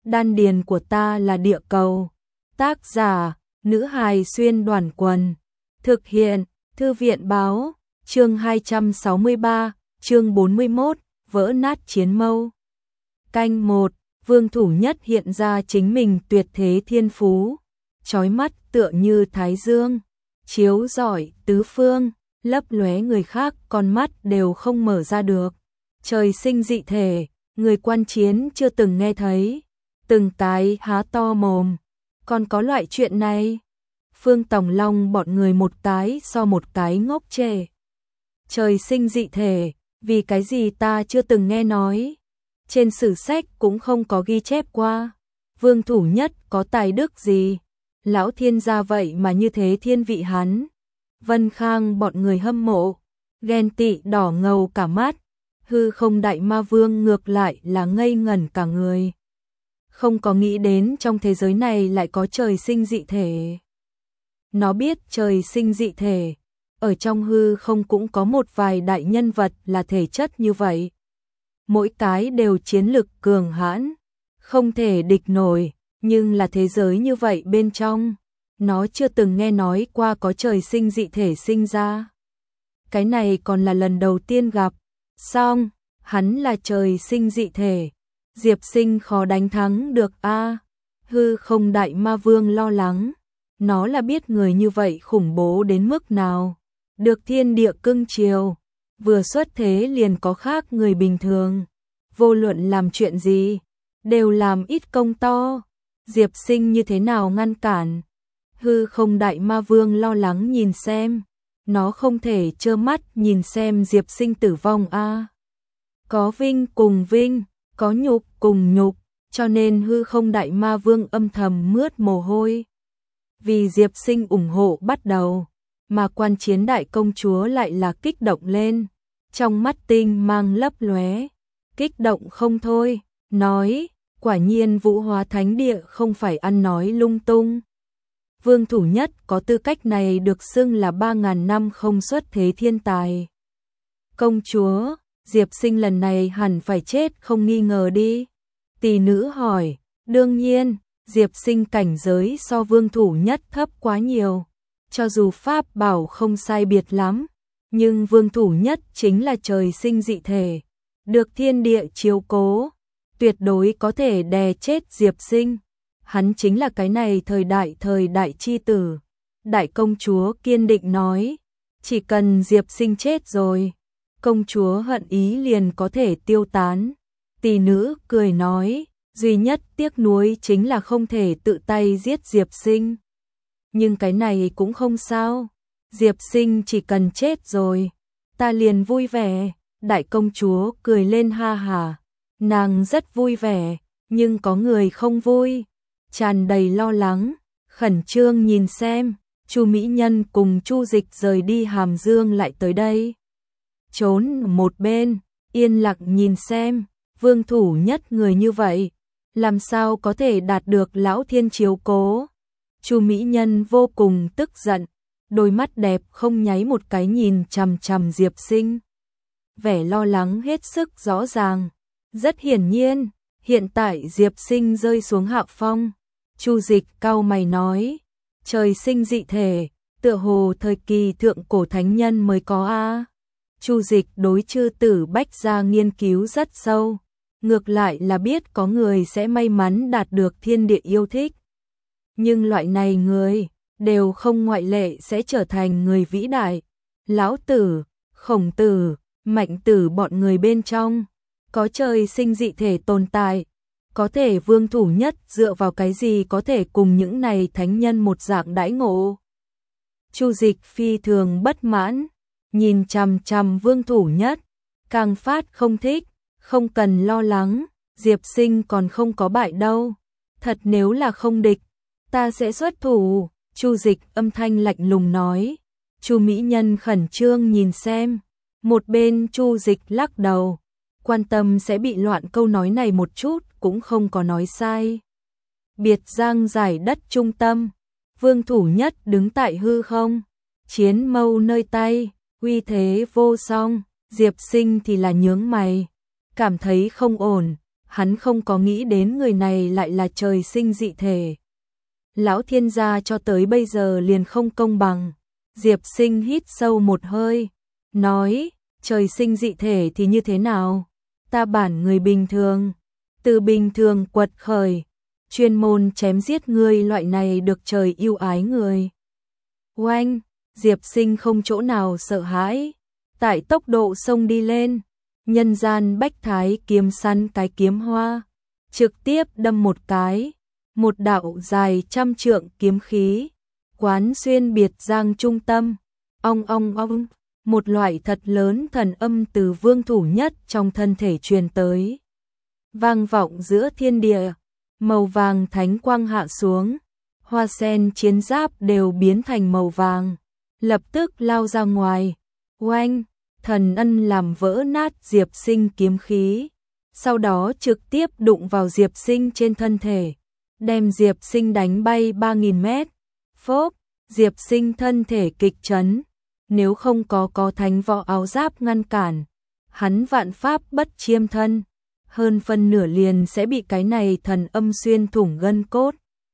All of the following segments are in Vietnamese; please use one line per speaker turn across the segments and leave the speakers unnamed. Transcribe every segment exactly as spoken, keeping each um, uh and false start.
đan điền của ta là địa cầu. Tác giả, nữ hài xuyên đoàn quần. Thực hiện, thư viện báo, chương hai trăm sáu mươi ba, chương bốn mươi mốt, vỡ nát chiến mâu. Canh một, Vương Thủ Nhất hiện ra chính mình tuyệt thế thiên phú, chói mắt tựa như thái dương, chiếu rọi tứ phương, lấp lóe người khác con mắt đều không mở ra được. Trời sinh dị thể, người quan chiến chưa từng nghe thấy, từng cái há to mồm, còn có loại chuyện này. Phương Tòng Long bọn người một cái so một cái ngốc trệ. Trời sinh dị thể, vì cái gì ta chưa từng nghe nói, trên sử sách cũng không có ghi chép qua. Vương Thủ Nhất có tài đức gì, lão thiên gia vậy mà như thế thiên vị hắn. Vân Khang bọn người hâm mộ, ghen tị đỏ ngầu cả mắt. Hư Không Đại Ma Vương ngược lại là ngây ngẩn cả người, không có nghĩ đến trong thế giới này lại có trời sinh dị thể. Nó biết trời sinh dị thể, ở trong hư không cũng có một vài đại nhân vật là thể chất như vậy. Mỗi cái đều chiến lực cường hãn, không thể địch nổi, nhưng là thế giới như vậy bên trong, nó chưa từng nghe nói qua có trời sinh dị thể sinh ra. Cái này còn là lần đầu tiên gặp. Xong, hắn là trời sinh dị thể, Diệp Sinh khó đánh thắng được a. Hư Không Đại Ma Vương lo lắng, nó là biết người như vậy khủng bố đến mức nào, được thiên địa cưng chiều, vừa xuất thế liền có khác người bình thường, vô luận làm chuyện gì đều làm ít công to. Diệp Sinh như thế nào ngăn cản? Hư Không Đại Ma Vương lo lắng nhìn xem, nó không thể trơ mắt nhìn xem Diệp Sinh tử vong a. Có vinh cùng vinh, có nhục cùng nhục, cho nên Hư Không Đại Ma Vương âm thầm mướt mồ hôi. Vì Diệp Sinh ủng hộ bắt đầu, mà Quan Chiến Đại Công Chúa lại là kích động lên, trong mắt tinh mang lấp lóe, kích động không thôi, nói, quả nhiên Vũ Hóa Thánh Địa không phải ăn nói lung tung. Vương Thủ Nhất có tư cách này được xưng là ba ngàn năm không xuất thế thiên tài. Công chúa, Diệp Sinh lần này hẳn phải chết không nghi ngờ đi. Tỷ nữ hỏi, đương nhiên, Diệp Sinh cảnh giới so Vương Thủ Nhất thấp quá nhiều. Cho dù pháp bảo không sai biệt lắm, nhưng Vương Thủ Nhất chính là trời sinh dị thể, được thiên địa chiếu cố, tuyệt đối có thể đè chết Diệp Sinh. Hắn chính là cái này thời đại thời đại chi tử. Đại công chúa kiên định nói, chỉ cần Diệp Sinh chết rồi, công chúa hận ý liền có thể tiêu tán. Tỷ nữ cười nói, duy nhất tiếc nuối chính là không thể tự tay giết Diệp Sinh. Nhưng cái này cũng không sao, Diệp Sinh chỉ cần chết rồi, ta liền vui vẻ. Đại công chúa cười lên ha hà, nàng rất vui vẻ, nhưng có người không vui, tràn đầy lo lắng, khẩn trương nhìn xem, Chu Mỹ Nhân cùng Chu Dịch rời đi Hàm Dương lại tới đây. Trốn một bên, yên lặng nhìn xem, Vương Thủ Nhất người như vậy, làm sao có thể đạt được lão thiên chiếu cố. Chu Mỹ Nhân vô cùng tức giận, đôi mắt đẹp không nháy một cái nhìn chằm chằm Diệp Sinh. Vẻ lo lắng hết sức rõ ràng, rất hiển nhiên, hiện tại Diệp Sinh rơi xuống hạ phong. Chu Dịch cau mày nói, trời sinh dị thể, tựa hồ thời kỳ thượng cổ thánh nhân mới có a. Chu Dịch đối chư tử Bách Gia nghiên cứu rất sâu, ngược lại là biết có người sẽ may mắn đạt được thiên địa yêu thích. Nhưng loại này người, đều không ngoại lệ sẽ trở thành người vĩ đại. Lão Tử, Khổng Tử, Mạnh Tử bọn người bên trong, có trời sinh dị thể tồn tại. Có thể Vương Thủ Nhất dựa vào cái gì có thể cùng những này thánh nhân một dạng đãi ngộ. Chu Dịch phi thường bất mãn, nhìn chằm chằm Vương Thủ Nhất, càng phát không thích, không cần lo lắng, Diệp Sinh còn không có bại đâu. Thật nếu là không địch, ta sẽ xuất thủ. Chu Dịch âm thanh lạnh lùng nói. Chu Mỹ Nhân khẩn trương nhìn xem, một bên Chu Dịch lắc đầu, quan tâm sẽ bị loạn câu nói này một chút cũng không có nói sai. Biệt Giang giải đất trung tâm, Vương Thủ Nhất đứng tại hư không, chiến mâu nơi tay, uy thế vô song. Diệp Sinh thì là nhướng mày, cảm thấy không ổn, hắn không có nghĩ đến người này lại là trời sinh dị thể. Lão thiên gia cho tới bây giờ liền không công bằng. Diệp Sinh hít sâu một hơi, nói, trời sinh dị thể thì như thế nào? Ta bản người bình thường, từ bình thường quật khởi, chuyên môn chém giết người loại này được trời yêu ái người. Oanh, Diệp Sinh không chỗ nào sợ hãi, tại tốc độ sông đi lên, nhân gian bách thái kiếm săn cái kiếm hoa, trực tiếp đâm một cái, một đạo dài trăm trượng kiếm khí, quán xuyên biệt giang trung tâm, ong ong ong, một loại thật lớn thần âm từ Vương Thủ Nhất trong thân thể truyền tới. Vang vọng giữa thiên địa, màu vàng thánh quang hạ xuống, hoa sen chiến giáp đều biến thành màu vàng, lập tức lao ra ngoài. Oanh, thần ân làm vỡ nát Diệp Sinh kiếm khí, sau đó trực tiếp đụng vào Diệp Sinh trên thân thể, đem Diệp Sinh đánh bay ba nghìn mét. Phốp, Diệp Sinh thân thể kịch chấn, nếu không có có thánh võ áo giáp ngăn cản, hắn vạn pháp bất chiêm thân, hơn phân nửa liền sẽ bị cái này thần âm xuyên thủng gân cốt,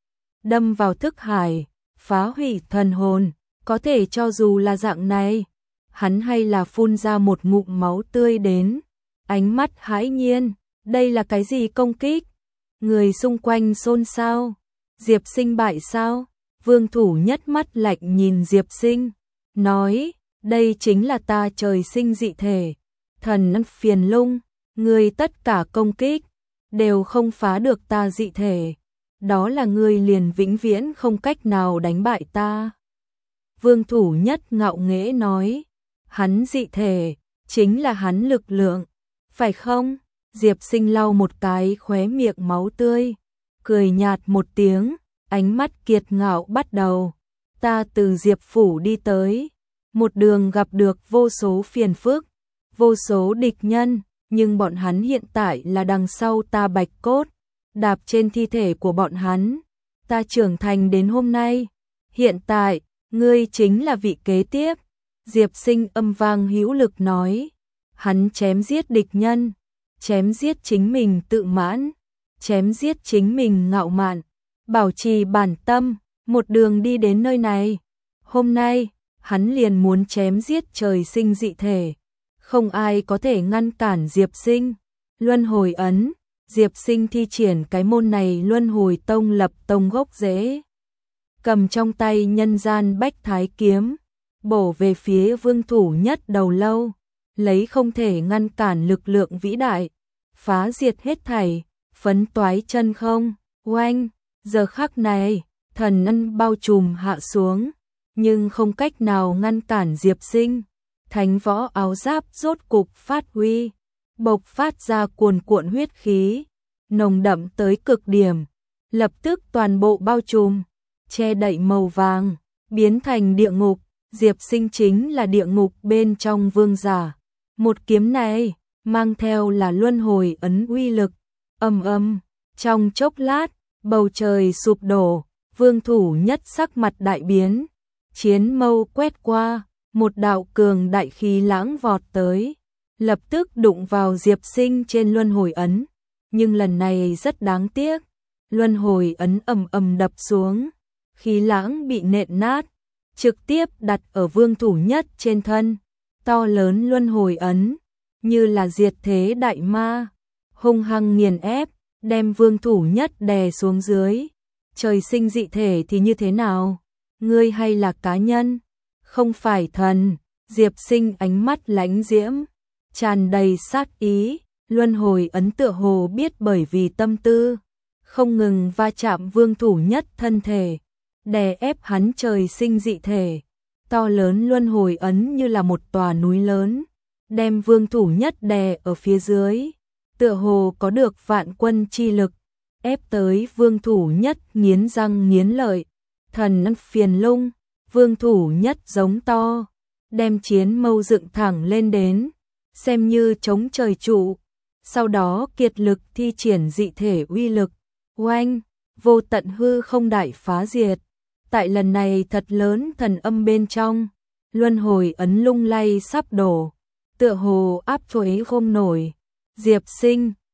đâm vào thức hải, phá hủy thần hồn. Có thể cho dù là dạng này, hắn hay là phun ra một ngụm máu tươi đến, ánh mắt hãi nhiên, đây là cái gì công kích? Người xung quanh xôn xao, Diệp Sinh bại sao? Vương Thủ Nhất mắt lạnh nhìn Diệp Sinh, nói, đây chính là ta trời sinh dị thể, thần phiền lung, người tất cả công kích, đều không phá được ta dị thể, đó là người liền vĩnh viễn không cách nào đánh bại ta. Vương Thủ Nhất ngạo nghễ nói, hắn dị thể, chính là hắn lực lượng, phải không? Diệp Sinh lau một cái khóe miệng máu tươi, cười nhạt một tiếng, ánh mắt kiệt ngạo bắt đầu. Ta từ Diệp Phủ đi tới, một đường gặp được vô số phiền phức, vô số địch nhân, nhưng bọn hắn hiện tại là đằng sau ta bạch cốt, đạp trên thi thể của bọn hắn. Ta trưởng thành đến hôm nay, hiện tại, ngươi chính là vị kế tiếp. Diệp Sinh âm vang hữu lực nói, hắn chém giết địch nhân, chém giết chính mình tự mãn, chém giết chính mình ngạo mạn, bảo trì bản tâm, một đường đi đến nơi này. Hôm nay, hắn liền muốn chém giết trời sinh dị thể, không ai có thể ngăn cản Diệp Sinh. Luân hồi ấn, Diệp Sinh thi triển cái môn này luân hồi tông lập tông gốc rễ, cầm trong tay nhân gian bách thái kiếm, bổ về phía Vương Thủ Nhất đầu lâu, lấy không thể ngăn cản lực lượng vĩ đại, phá diệt hết thảy, phấn toái chân không. Oanh, giờ khắc này, thần ân bao trùm hạ xuống, nhưng không cách nào ngăn cản Diệp Sinh. Thánh võ áo giáp rốt cục phát huy, bộc phát ra cuồn cuộn huyết khí, nồng đậm tới cực điểm, lập tức toàn bộ bao trùm, che đậy màu vàng, biến thành địa ngục. Diệp Sinh chính là địa ngục bên trong vương giả. Một kiếm này mang theo là luân hồi ấn uy lực, ầm ầm, trong chốc lát, bầu trời sụp đổ, Vương Thủ Nhất sắc mặt đại biến, chiến mâu quét qua, một đạo cường đại khí lãng vọt tới, lập tức đụng vào Diệp Sinh trên luân hồi ấn, nhưng lần này rất đáng tiếc, luân hồi ấn ầm ầm đập xuống, khí lãng bị nện nát, trực tiếp đặt ở Vương Thủ Nhất trên thân, to lớn luân hồi ấn, như là diệt thế đại ma, hung hăng nghiền ép, đem Vương Thủ Nhất đè xuống dưới. Trời sinh dị thể thì như thế nào? Ngươi hay là cá nhân? Không phải thần. Diệp Sinh ánh mắt lãnh diễm, tràn đầy sát ý, luân hồi ấn tựa hồ biết bởi vì tâm tư, không ngừng va chạm Vương Thủ Nhất thân thể, đè ép hắn trời sinh dị thể. To lớn luân hồi ấn như là một tòa núi lớn, đem Vương Thủ Nhất đè ở phía dưới, tựa hồ có được vạn quân chi lực, ép tới Vương Thủ Nhất nghiến răng nghiến lợi. Thần phiền lung, Vương Thủ Nhất giống to, đem chiến mâu dựng thẳng lên đến, xem như chống trời trụ, sau đó kiệt lực thi triển dị thể uy lực. Oanh, vô tận hư không đại phá diệt. Tại lần này thật lớn thần âm bên trong, luân hồi ấn lung lay sắp đổ, tựa hồ áp chuối không nổi. Diệp Sinh,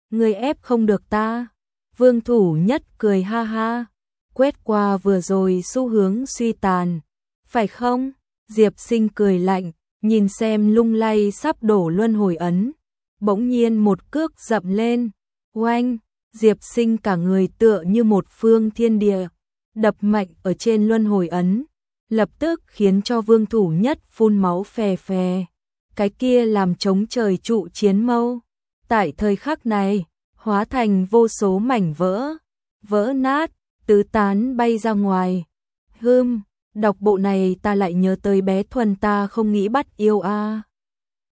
Người ép không được ta. Vương Thủ Nhất cười ha ha, quét qua vừa rồi xu hướng suy tàn. Phải không? Diệp Sinh cười lạnh, nhìn xem lung lay sắp đổ luân hồi ấn. Bỗng nhiên một cước dậm lên, oanh, Diệp Sinh cả người tựa như một phương thiên địa, đập mạnh ở trên luân hồi ấn, lập tức khiến cho Vương Thủ Nhất phun máu phè phè. Cái kia làm chống trời trụ chiến mâu, tại thời khắc này, hóa thành vô số mảnh vỡ, vỡ nát, tứ tán bay ra ngoài. Hừm, đọc bộ này ta lại nhớ tới bé Thuần ta không nghĩ bắt yêu a.